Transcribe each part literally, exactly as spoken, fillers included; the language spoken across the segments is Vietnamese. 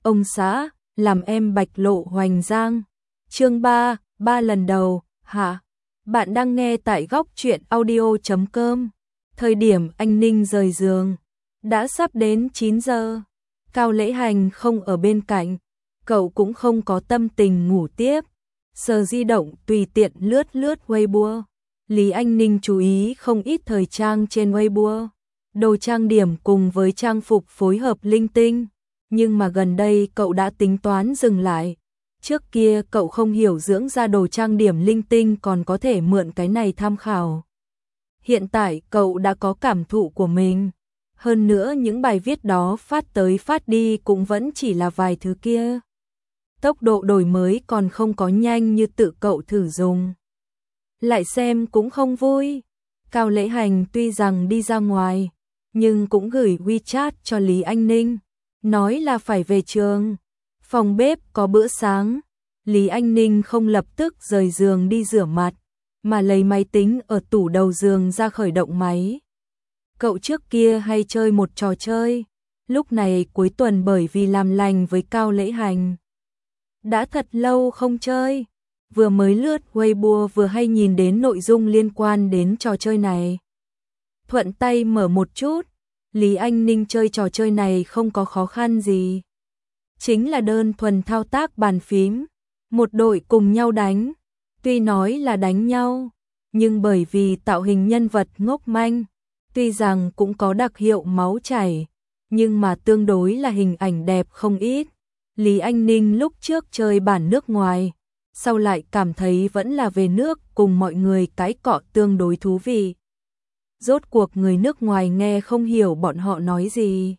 Ông xã, làm em bạch lộ hoành giang. Chương ba, ba lần đầu, hả? Bạn đang nghe tại góc truyện audio chấm com. Thời điểm anh Ninh rời giường, đã sắp đến chín giờ. Cao Lễ Hành không ở bên cạnh, cậu cũng không có tâm tình ngủ tiếp. Sờ di động tùy tiện lướt lướt Weibo. Lý Anh Ninh chú ý không ít thời trang trên Weibo. Đồ trang điểm cùng với trang phục phối hợp linh tinh. Nhưng mà gần đây cậu đã tính toán dừng lại. Trước kia cậu không hiểu dưỡng ra đồ trang điểm linh tinh còn có thể mượn cái này tham khảo. Hiện tại cậu đã có cảm thụ của mình. Hơn nữa những bài viết đó phát tới phát đi cũng vẫn chỉ là vài thứ kia. Tốc độ đổi mới còn không có nhanh như tự cậu thử dùng. Lại xem cũng không vui. Cao Lễ Hành tuy rằng đi ra ngoài, nhưng cũng gửi WeChat cho Lý Anh Ninh, nói là phải về trường. Phòng bếp có bữa sáng. Lý Anh Ninh không lập tức rời giường đi rửa mặt, mà lấy máy tính ở tủ đầu giường ra khởi động máy. Cậu trước kia hay chơi một trò chơi, lúc này cuối tuần bởi vì làm lành với Cao Lễ Hành, đã thật lâu không chơi. Vừa mới lướt Weibo vừa hay nhìn đến nội dung liên quan đến trò chơi này. Thuận tay mở một chút, Lý Anh Ninh chơi trò chơi này không có khó khăn gì. Chính là đơn thuần thao tác bàn phím, một đội cùng nhau đánh. Tuy nói là đánh nhau, nhưng bởi vì tạo hình nhân vật ngốc manh, tuy rằng cũng có đặc hiệu máu chảy, nhưng mà tương đối là hình ảnh đẹp không ít. Lý Anh Ninh lúc trước chơi bản nước ngoài, sau lại cảm thấy vẫn là về nước cùng mọi người cãi cọ tương đối thú vị. Rốt cuộc người nước ngoài nghe không hiểu bọn họ nói gì.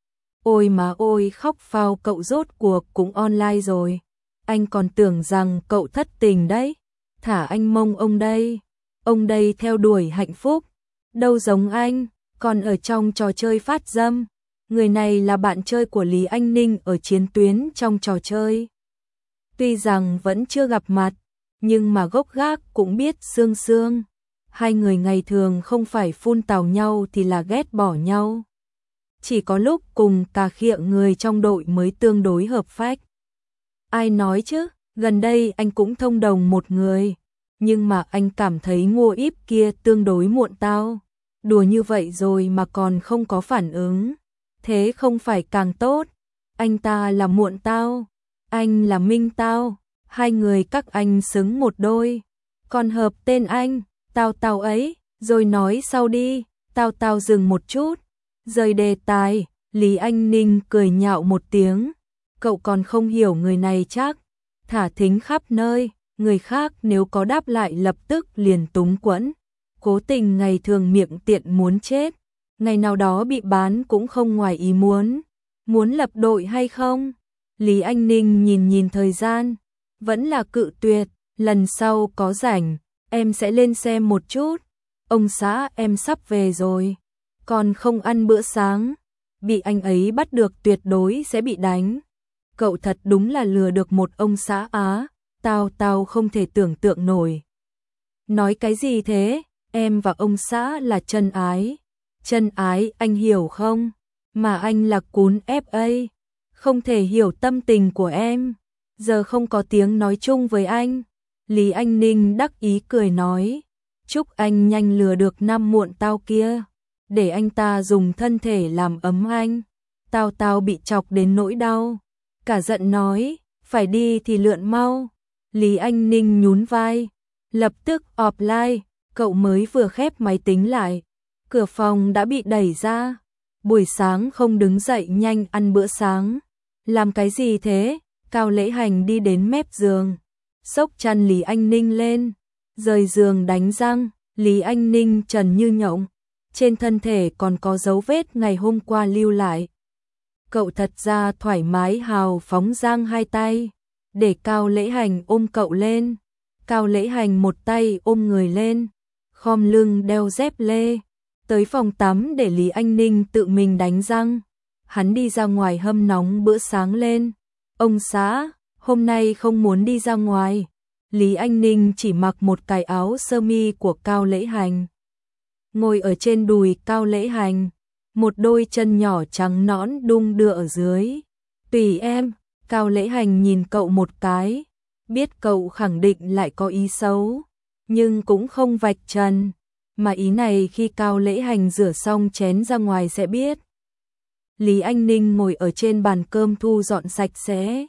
Ôi mà ôi, khóc phao, cậu rốt cuộc cũng online rồi. Anh còn tưởng rằng cậu thất tình đấy. Thả anh mông ông đây. Ông đây theo đuổi hạnh phúc. Đâu giống anh, còn ở trong trò chơi phát dâm. Người này là bạn chơi của Lý Anh Ninh ở chiến tuyến trong trò chơi. Tuy rằng vẫn chưa gặp mặt, nhưng mà gốc gác cũng biết xương xương. Hai người ngày thường không phải phun tào nhau thì là ghét bỏ nhau. Chỉ có lúc cùng cà khịa người trong đội mới tương đối hợp phách. Ai nói chứ, gần đây anh cũng thông đồng một người, nhưng mà anh cảm thấy Ngô Íp kia tương đối muộn tao. Đùa như vậy rồi mà còn không có phản ứng, thế không phải càng tốt. Anh ta là muộn tao, anh là minh tao, hai người các anh xứng một đôi. Còn hợp tên anh, Tao Tao ấy, rồi nói sau đi. Tao Tao dừng một chút, rời đề tài. Lý Anh Ninh cười nhạo một tiếng. Cậu còn không hiểu người này chắc. Thả thính khắp nơi, người khác nếu có đáp lại lập tức liền túng quẫn. Cố tình ngày thường miệng tiện muốn chết, ngày nào đó bị bán cũng không ngoài ý muốn. Muốn lập đội hay không? Lý Anh Ninh nhìn nhìn thời gian, vẫn là cự tuyệt. Lần sau có rảnh, em sẽ lên xem một chút. Ông xã em sắp về rồi, còn không ăn bữa sáng. Bị anh ấy bắt được tuyệt đối sẽ bị đánh. Cậu thật đúng là lừa được một ông xã á. Tao tao không thể tưởng tượng nổi. Nói cái gì thế? Em và ông xã là chân ái. Chân ái anh hiểu không? Mà anh là cún ép a, không thể hiểu tâm tình của em. Giờ không có tiếng nói chung với anh. Lý Anh Ninh đắc ý cười nói. Chúc anh nhanh lừa được năm muộn tao kia, để anh ta dùng thân thể làm ấm anh. Tao tao bị chọc đến nỗi đau, cả giận nói, phải đi thì lượn mau. Lý Anh Ninh nhún vai, lập tức offline. Cậu mới vừa khép máy tính lại, cửa phòng đã bị đẩy ra. Buổi sáng không đứng dậy nhanh ăn bữa sáng. Làm cái gì thế? Cao Lễ Hành đi đến mép giường, xốc chăn Lý Anh Ninh lên, rời giường đánh răng. Lý Anh Ninh trần như nhộng, trên thân thể còn có dấu vết ngày hôm qua lưu lại. Cậu thật ra thoải mái hào phóng giang hai tay, để Cao Lễ Hành ôm cậu lên. Cao Lễ Hành một tay ôm người lên, khom lưng đeo dép lê, tới phòng tắm để Lý Anh Ninh tự mình đánh răng. Hắn đi ra ngoài hâm nóng bữa sáng lên. Ông xã, hôm nay không muốn đi ra ngoài. Lý Anh Ninh chỉ mặc một cái áo sơ mi của Cao Lễ Hành, ngồi ở trên đùi Cao Lễ Hành, một đôi chân nhỏ trắng nõn đung đưa ở dưới. Tùy em, Cao Lễ Hành nhìn cậu một cái, biết cậu khẳng định lại có ý xấu, nhưng cũng không vạch trần, mà ý này khi Cao Lễ Hành rửa xong chén ra ngoài sẽ biết. Lý Anh Ninh ngồi ở trên bàn cơm thu dọn sạch sẽ.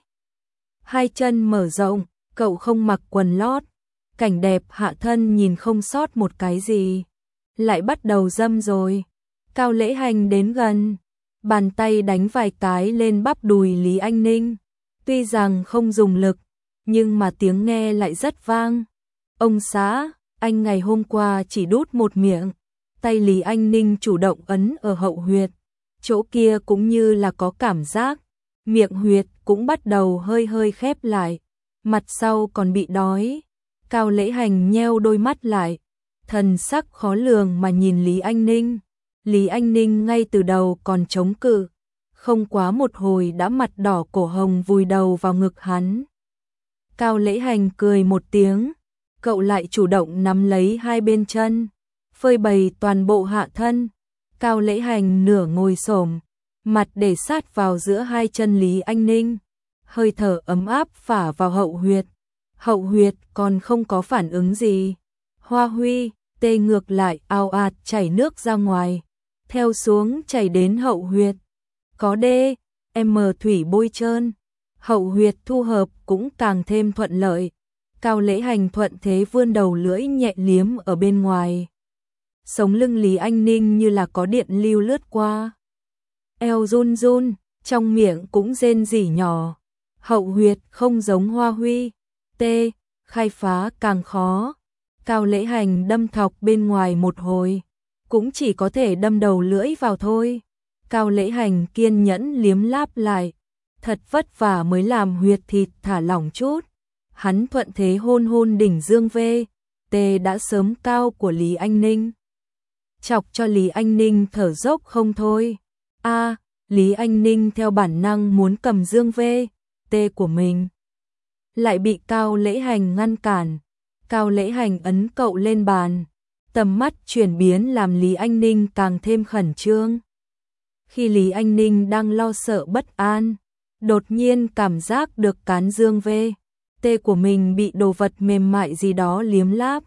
Hai chân mở rộng, cậu không mặc quần lót, cảnh đẹp hạ thân nhìn không sót một cái gì. Lại bắt đầu dâm rồi. Cao Lễ Hành đến gần, bàn tay đánh vài cái lên bắp đùi Lý Anh Ninh. Tuy rằng không dùng lực, nhưng mà tiếng nghe lại rất vang. Ông xã, anh ngày hôm qua chỉ đút một miệng. Tay Lý Anh Ninh chủ động ấn ở hậu huyệt. Chỗ kia cũng như là có cảm giác. Miệng huyệt cũng bắt đầu hơi hơi khép lại. Mặt sau còn bị đói. Cao Lễ Hành nheo đôi mắt lại. Thần sắc khó lường mà nhìn Lý Anh Ninh. Lý Anh Ninh ngay từ đầu còn chống cự. Không quá một hồi đã mặt đỏ cổ hồng vùi đầu vào ngực hắn. Cao Lễ Hành cười một tiếng. Cậu lại chủ động nắm lấy hai bên chân. Phơi bày toàn bộ hạ thân. Cao Lễ Hành nửa ngồi xổm, mặt để sát vào giữa hai chân Lý Anh Ninh. Hơi thở ấm áp phả vào hậu huyệt. Hậu huyệt còn không có phản ứng gì. Hoa huy, tê ngược lại ao ạt chảy nước ra ngoài. Theo xuống chảy đến hậu huyệt. Có đê, em thủy bôi trơn. Hậu huyệt thu hợp cũng càng thêm thuận lợi. Cao Lễ Hành thuận thế vươn đầu lưỡi nhẹ liếm ở bên ngoài. Sống lưng Lý Anh Ninh như là có điện lưu lướt qua. Eo run run, trong miệng cũng rên rỉ nhỏ. Hậu huyệt không giống Hoa Huy. Tê, khai phá càng khó. Cao Lễ Hành đâm thọc bên ngoài một hồi. Cũng chỉ có thể đâm đầu lưỡi vào thôi. Cao Lễ Hành kiên nhẫn liếm láp lại. Thật vất vả mới làm huyệt thịt thả lỏng chút. Hắn thuận thế hôn hôn đỉnh dương vê. Tê đã sớm cao của Lý Anh Ninh. Chọc cho Lý Anh Ninh thở dốc không thôi. A, Lý Anh Ninh theo bản năng muốn cầm dương vê. Tê của mình. Lại bị Cao Lễ Hành ngăn cản. Cao Lễ Hành ấn cậu lên bàn. Tầm mắt chuyển biến làm Lý Anh Ninh càng thêm khẩn trương. Khi Lý Anh Ninh đang lo sợ bất an, đột nhiên cảm giác được cán dương vê. Tê của mình bị đồ vật mềm mại gì đó liếm láp.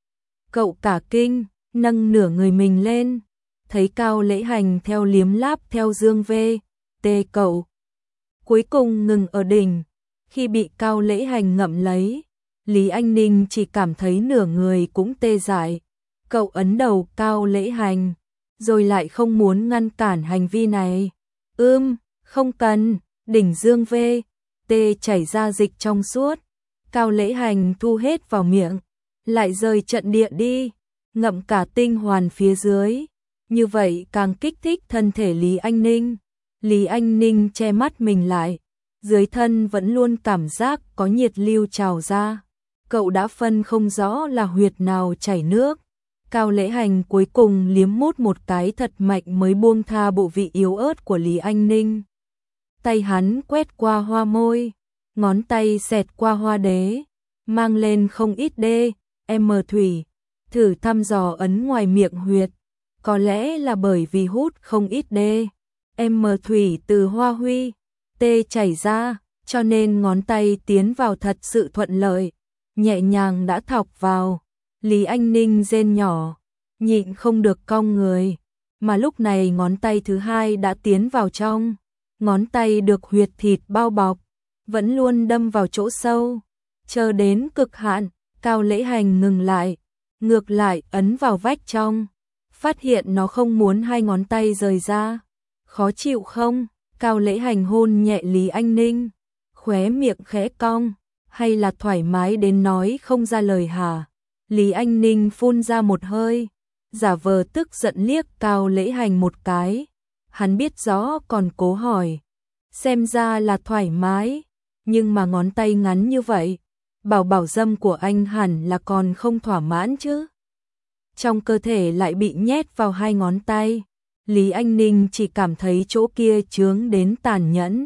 Cậu cả kinh, nâng nửa người mình lên, thấy Cao Lễ Hành theo liếm láp theo dương vê. Tê cậu. Cuối cùng ngừng ở đỉnh. Khi bị Cao Lễ Hành ngậm lấy, Lý Anh Ninh chỉ cảm thấy nửa người cũng tê dại. Cậu ấn đầu Cao Lễ Hành, rồi lại không muốn ngăn cản hành vi này. Ưm, không cần, đỉnh dương vê. Tê chảy ra dịch trong suốt. Cao Lễ Hành thu hết vào miệng, lại rời trận địa đi, ngậm cả tinh hoàn phía dưới. Như vậy càng kích thích thân thể Lý Anh Ninh. Lý Anh Ninh che mắt mình lại, dưới thân vẫn luôn cảm giác có nhiệt lưu trào ra. Cậu đã phân không rõ là huyệt nào chảy nước. Cao Lễ Hành cuối cùng liếm mút một cái thật mạnh mới buông tha bộ vị yếu ớt của Lý Anh Ninh. Tay hắn quét qua hoa môi, ngón tay xẹt qua hoa đế, mang lên không ít đê, em thủy, thử thăm dò ấn ngoài miệng huyệt. Có lẽ là bởi vì hút không ít đê, em thủy từ Hoa Huy, tê chảy ra, cho nên ngón tay tiến vào thật sự thuận lợi, nhẹ nhàng đã thọc vào. Lý Anh Ninh rên nhỏ, nhịn không được cong người, mà lúc này ngón tay thứ hai đã tiến vào trong. Ngón tay được huyệt thịt bao bọc, vẫn luôn đâm vào chỗ sâu. Chờ đến cực hạn, Cao Lễ Hành ngừng lại, ngược lại ấn vào vách trong. Phát hiện nó không muốn hai ngón tay rời ra. Khó chịu không? Cao Lễ Hành hôn nhẹ Lý Anh Ninh, khóe miệng khẽ cong, hay là thoải mái đến nói không ra lời hả? Lý Anh Ninh phun ra một hơi, giả vờ tức giận liếc Cao Lễ Hành một cái. Hắn biết rõ còn cố hỏi, xem ra là thoải mái, nhưng mà ngón tay ngắn như vậy, bảo bảo dâm của anh hẳn là còn không thỏa mãn chứ. Trong cơ thể lại bị nhét vào hai ngón tay, Lý Anh Ninh chỉ cảm thấy chỗ kia chướng đến tàn nhẫn,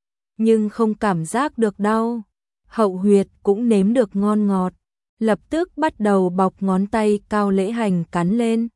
nhưng không cảm giác được đau. Hậu huyệt cũng nếm được ngon ngọt, lập tức bắt đầu bọc ngón tay Cao Lễ Hành cắn lên.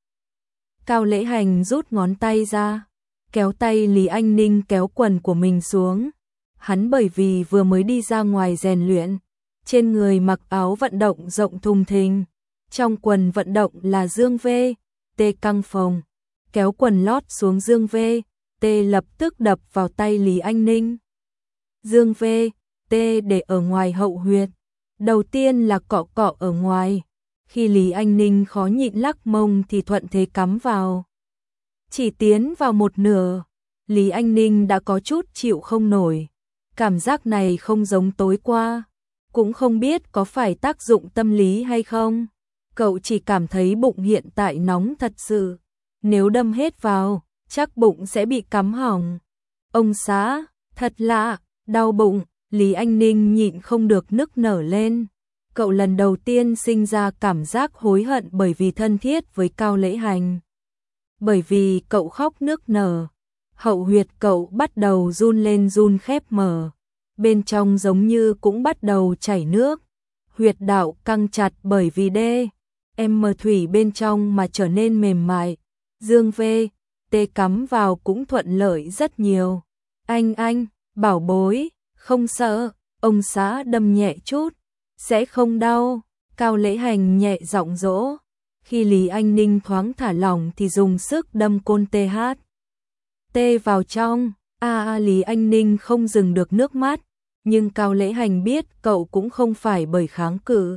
Cao Lễ Hành rút ngón tay ra, kéo tay Lý Anh Ninh kéo quần của mình xuống, Hắn bởi vì vừa mới đi ra ngoài rèn luyện, trên người mặc áo vận động rộng thùng thình, trong quần vận động là dương vê, tê căng phồng, kéo quần lót xuống dương vê, tê lập tức đập vào tay Lý Anh Ninh. Dương vê, tê để ở ngoài hậu huyệt, đầu tiên là cọ cọ ở ngoài, khi Lý Anh Ninh khó nhịn lắc mông thì thuận thế cắm vào. Chỉ tiến vào một nửa, Lý Anh Ninh đã có chút chịu không nổi, cảm giác này không giống tối qua, cũng không biết có phải tác dụng tâm lý hay không. Cậu chỉ cảm thấy bụng hiện tại nóng thật sự, nếu đâm hết vào, chắc bụng sẽ bị cắm hỏng. Ông xã, thật lạ, đau bụng, Lý Anh Ninh nhịn không được nức nở lên. Cậu lần đầu tiên sinh ra cảm giác hối hận bởi vì thân thiết với Cao Lễ Hành. Bởi vì cậu khóc nức nở, hậu huyệt cậu bắt đầu run lên run khép mở, bên trong giống như cũng bắt đầu chảy nước, huyệt đạo căng chặt bởi vì đê, em mờ thủy bên trong mà trở nên mềm mại, dương vê, tê cắm vào cũng thuận lợi rất nhiều. Anh anh, bảo bối, không sợ, ông xã đâm nhẹ chút, sẽ không đau, Cao Lễ Hành nhẹ giọng dỗ. Khi Lý Anh Ninh thoáng thả lỏng thì dùng sức đâm côn tê hát. Tê vào trong, a à, Lý Anh Ninh không dừng được nước mắt, nhưng Cao Lễ Hành biết cậu cũng không phải bởi kháng cự.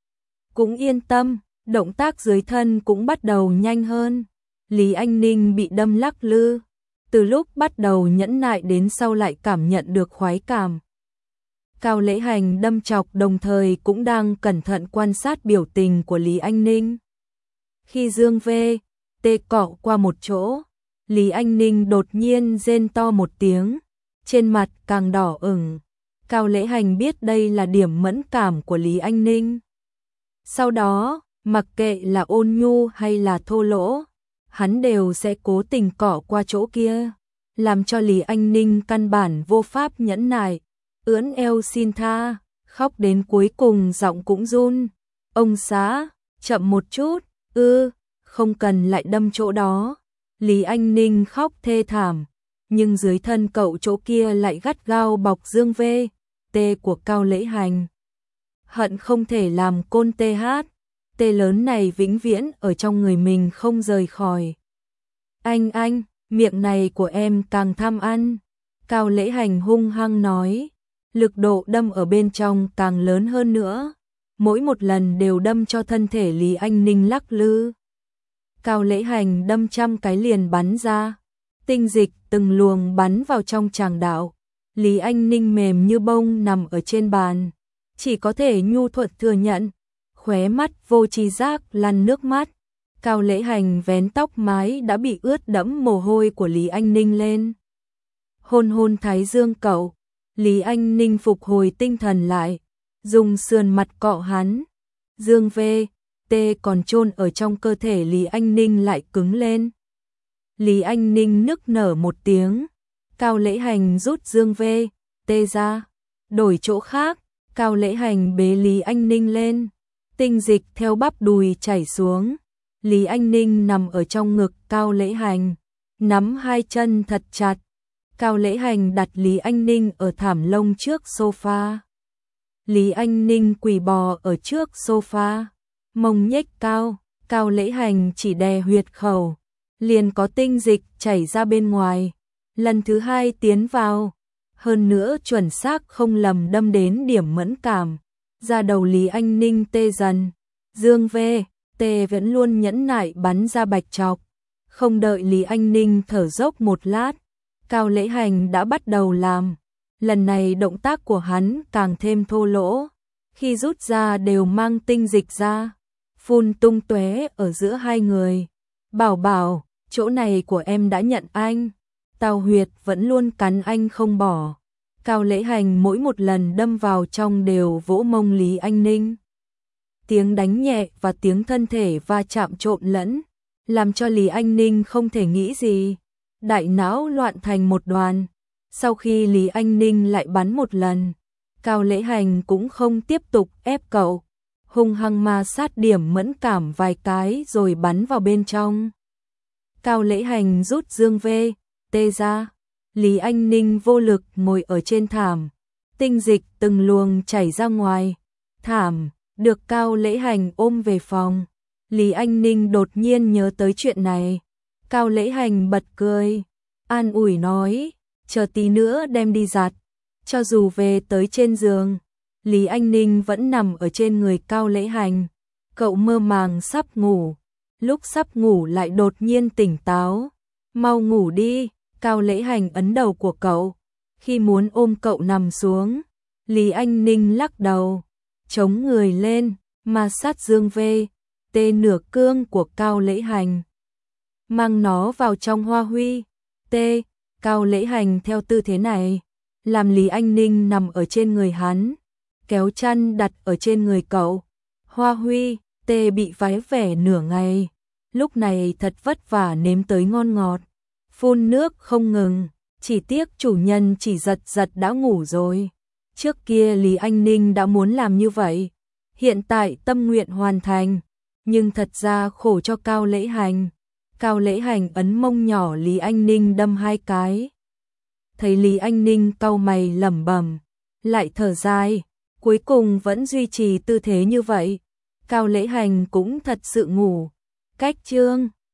Cũng yên tâm, động tác dưới thân cũng bắt đầu nhanh hơn. Lý Anh Ninh bị đâm lắc lư, từ lúc bắt đầu nhẫn nại đến sau lại cảm nhận được khoái cảm. Cao Lễ Hành đâm chọc đồng thời cũng đang cẩn thận quan sát biểu tình của Lý Anh Ninh. Khi dương vê, tê cọ qua một chỗ, Lý Anh Ninh đột nhiên rên to một tiếng, trên mặt càng đỏ ửng. Cao Lễ Hành biết đây là điểm mẫn cảm của Lý Anh Ninh. Sau đó, mặc kệ là ôn nhu hay là thô lỗ, hắn đều sẽ cố tình cọ qua chỗ kia, làm cho Lý Anh Ninh căn bản vô pháp nhẫn nại, ưỡn eo xin tha, khóc đến cuối cùng giọng cũng run. Ông xã, chậm một chút, ư, không cần lại đâm chỗ đó. Lý Anh Ninh khóc thê thảm, nhưng dưới thân cậu chỗ kia lại gắt gao bọc dương vê, tê của Cao Lễ Hành. Hận không thể làm côn tê hát, tê lớn này vĩnh viễn ở trong người mình không rời khỏi. Anh anh, miệng này của em càng tham ăn, Cao Lễ Hành hung hăng nói, lực độ đâm ở bên trong càng lớn hơn nữa, mỗi một lần đều đâm cho thân thể Lý Anh Ninh lắc lư. Cao Lễ Hành đâm trăm cái liền bắn ra, tinh dịch từng luồng bắn vào trong tràng đạo. Lý Anh Ninh mềm như bông nằm ở trên bàn, chỉ có thể nhu thuận thừa nhận, khóe mắt vô tri giác lăn nước mắt. Cao Lễ Hành vén tóc mái đã bị ướt đẫm mồ hôi của Lý Anh Ninh lên. Hôn hôn thái dương cậu, Lý Anh Ninh phục hồi tinh thần lại, dùng sườn mặt cọ hắn. Dương vê, tê còn chôn ở trong cơ thể Lý Anh Ninh lại cứng lên. Lý Anh Ninh nức nở một tiếng, Cao Lễ Hành rút dương vê, tê ra, đổi chỗ khác, Cao Lễ Hành bế Lý Anh Ninh lên, tinh dịch theo bắp đùi chảy xuống. Lý Anh Ninh nằm ở trong ngực Cao Lễ Hành, nắm hai chân thật chặt. Cao Lễ Hành đặt Lý Anh Ninh ở thảm lông trước sofa. Lý Anh Ninh quỳ bò ở trước sofa, mông nhếch cao, Cao Lễ Hành chỉ đè huyệt khẩu, liền có tinh dịch chảy ra bên ngoài. Lần thứ hai tiến vào, hơn nữa chuẩn xác không lầm đâm đến điểm mẫn cảm, da đầu Lý Anh Ninh tê dần. Dương vê, tê vẫn luôn nhẫn nại bắn ra bạch chọc, không đợi Lý Anh Ninh thở dốc một lát, Cao Lễ Hành đã bắt đầu làm. Lần này động tác của hắn càng thêm thô lỗ, khi rút ra đều mang tinh dịch ra, phun tung tóe ở giữa hai người. Bảo bảo, chỗ này của em đã nhận anh, Tào huyệt vẫn luôn cắn anh không bỏ. Cao Lễ Hành mỗi một lần đâm vào trong đều vỗ mông Lý Anh Ninh. Tiếng đánh nhẹ và tiếng thân thể va chạm trộn lẫn, làm cho Lý Anh Ninh không thể nghĩ gì, đại não loạn thành một đoàn. Sau khi Lý Anh Ninh lại bắn một lần, Cao Lễ Hành cũng không tiếp tục ép cậu, hung hăng ma sát điểm mẫn cảm vài cái rồi bắn vào bên trong. Cao Lễ Hành rút dương vê, tê ra, Lý Anh Ninh vô lực ngồi ở trên thảm, tinh dịch từng luồng chảy ra ngoài. Thảm, được Cao Lễ Hành ôm về phòng. Lý Anh Ninh đột nhiên nhớ tới chuyện này. Cao Lễ Hành bật cười, an ủi nói, chờ tí nữa đem đi giặt. Cho dù về tới trên giường, Lý Anh Ninh vẫn nằm ở trên người Cao Lễ Hành. Cậu mơ màng sắp ngủ, lúc sắp ngủ lại đột nhiên tỉnh táo. Mau ngủ đi, Cao Lễ Hành ấn đầu của cậu. Khi muốn ôm cậu nằm xuống, Lý Anh Ninh lắc đầu, chống người lên, ma sát dương vê, tê nửa cương của Cao Lễ Hành. Mang nó vào trong hoa huy, tê, Cao Lễ Hành theo tư thế này, làm Lý Anh Ninh nằm ở trên người hắn, kéo chăn đặt ở trên người cậu. Hoa huy, tê bị vái vẻ nửa ngày, lúc này thật vất vả nếm tới ngon ngọt, phun nước không ngừng, chỉ tiếc chủ nhân chỉ giật giật đã ngủ rồi. Trước kia Lý Anh Ninh đã muốn làm như vậy, hiện tại tâm nguyện hoàn thành, nhưng thật ra khổ cho Cao Lễ Hành. Cao Lễ Hành ấn mông nhỏ Lý Anh Ninh đâm hai cái. Thấy Lý Anh Ninh cau mày lẩm bẩm, lại thở dài, cuối cùng vẫn duy trì tư thế như vậy. Cao Lễ Hành cũng thật sự ngủ. Cách chương